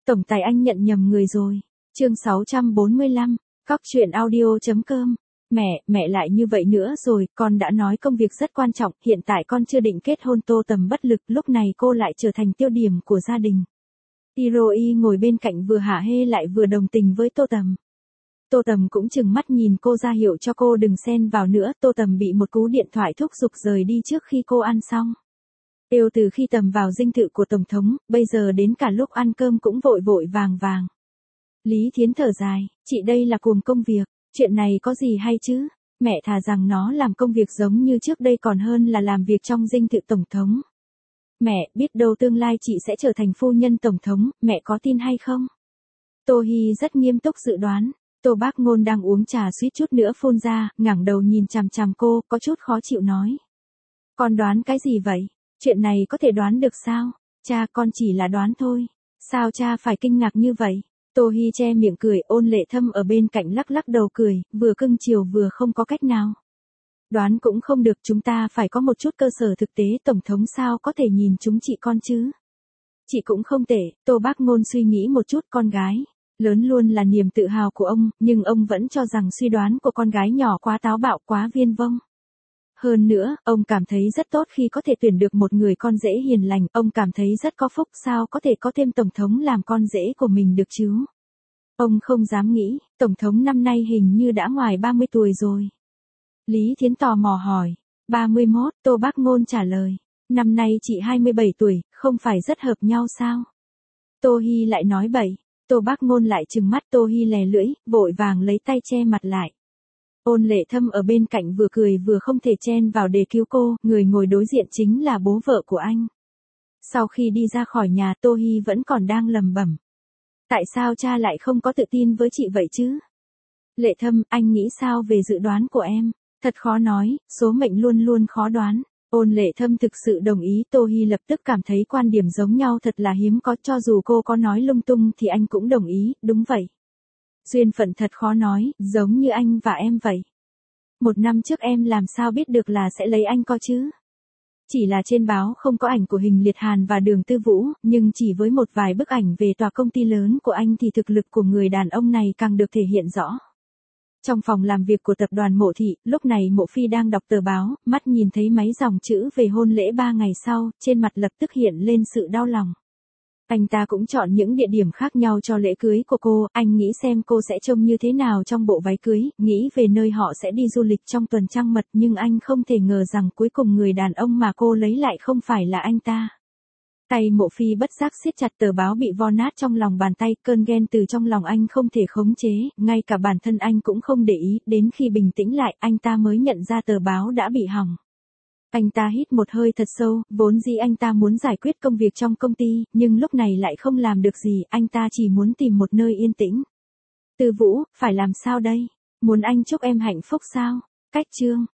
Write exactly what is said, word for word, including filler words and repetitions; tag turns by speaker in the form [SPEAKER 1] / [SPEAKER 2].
[SPEAKER 1] Tổng tài anh nhận nhầm người rồi. Chương sáu trăm bốn mươi lăm, Cóc truyện audio chấm com. Mẹ, mẹ lại như vậy nữa rồi, con đã nói công việc rất quan trọng, hiện tại con chưa định kết hôn. Tô Tầm bất lực, lúc này cô lại trở thành tiêu điểm của gia đình. Hiroi ngồi bên cạnh vừa hả hê lại vừa đồng tình với Tô Tầm. Tô Tầm cũng chừng mắt nhìn cô ra hiệu cho cô đừng xen vào nữa. Tô Tầm bị một cú điện thoại thúc giục rời đi trước khi cô ăn xong. Đều từ khi Tầm vào dinh thự của Tổng thống, bây giờ đến cả lúc ăn cơm cũng vội vội vàng vàng. Lý Thiến thở dài, chị đây là cuồng công việc, chuyện này có gì hay chứ? Mẹ thà rằng nó làm công việc giống như trước đây còn hơn là làm việc trong dinh thự Tổng thống. Mẹ, biết đâu tương lai chị sẽ trở thành phu nhân Tổng thống, mẹ có tin hay không? Tô Hi rất nghiêm túc dự đoán. Tô Bác Ngôn đang uống trà suýt chút nữa phun ra, ngẩng đầu nhìn chằm chằm cô, có chút khó chịu nói. Con đoán cái gì vậy? Chuyện này có thể đoán được sao? Cha, con chỉ là đoán thôi. Sao cha phải kinh ngạc như vậy? Tô Hi che miệng cười, Ôn Lệ Thâm ở bên cạnh lắc lắc đầu cười, vừa cưng chiều vừa không có cách nào. Đoán cũng không được, chúng ta phải có một chút cơ sở thực tế. Tổng thống sao có thể nhìn chúng chị con chứ? Chị cũng không tệ. Tô Bác Ngôn suy nghĩ một chút. Con gái lớn luôn là niềm tự hào của ông, nhưng ông vẫn cho rằng suy đoán của con gái nhỏ quá táo bạo, quá viển vông. Hơn nữa, ông cảm thấy rất tốt khi có thể tuyển được một người con rể hiền lành, ông cảm thấy rất có phúc, sao có thể có thêm Tổng thống làm con rể của mình được chứ? Ông không dám nghĩ, Tổng thống năm nay hình như đã ngoài ba mươi tuổi rồi. Lý Thiến tò mò hỏi, ba mươi mốt, Tô Bác Ngôn trả lời, năm nay chị hai mươi bảy tuổi, không phải rất hợp nhau sao? Tô Hi lại nói bậy, Tô Bác Ngôn lại trừng mắt. Tô Hi lè lưỡi, vội vàng lấy tay che mặt lại. Ôn Lệ Thâm ở bên cạnh vừa cười vừa không thể chen vào để cứu cô, người ngồi đối diện chính là bố vợ của anh. Sau khi đi ra khỏi nhà, Tô Hi vẫn còn đang lầm bẩm. Tại sao cha lại không có tự tin với chị vậy chứ? Lệ Thâm, anh nghĩ sao về dự đoán của em? Thật khó nói, số mệnh luôn luôn khó đoán. Ôn Lệ Thâm thực sự đồng ý. Tô Hi lập tức cảm thấy quan điểm giống nhau thật là hiếm có, cho dù cô có nói lung tung thì anh cũng đồng ý, đúng vậy. Duyên phận thật khó nói, giống như anh và em vậy. Một năm trước em làm sao biết được là sẽ lấy anh co chứ? Chỉ là trên báo không có ảnh của Hình Liệt Hàn và Đường Tư Vũ, nhưng chỉ với một vài bức ảnh về tòa công ty lớn của anh thì thực lực của người đàn ông này càng được thể hiện rõ. Trong phòng làm việc của tập đoàn Mộ Thị, lúc này Mộ Phi đang đọc tờ báo, mắt nhìn thấy mấy dòng chữ về hôn lễ ba ngày sau, trên mặt lập tức hiện lên sự đau lòng. Anh ta cũng chọn những địa điểm khác nhau cho lễ cưới của cô, anh nghĩ xem cô sẽ trông như thế nào trong bộ váy cưới, nghĩ về nơi họ sẽ đi du lịch trong tuần trăng mật, nhưng anh không thể ngờ rằng cuối cùng người đàn ông mà cô lấy lại không phải là anh ta. Tay Mộ Phi bất giác siết chặt tờ báo bị vo nát trong lòng bàn tay, cơn ghen từ trong lòng anh không thể khống chế, ngay cả bản thân anh cũng không để ý, đến khi bình tĩnh lại, anh ta mới nhận ra tờ báo đã bị hỏng. Anh ta hít một hơi thật sâu, vốn dĩ anh ta muốn giải quyết công việc trong công ty, nhưng lúc này lại không làm được gì, anh ta chỉ muốn tìm một nơi yên tĩnh. Tư Vũ, phải làm sao đây? Muốn anh chúc em hạnh phúc sao? Cách chương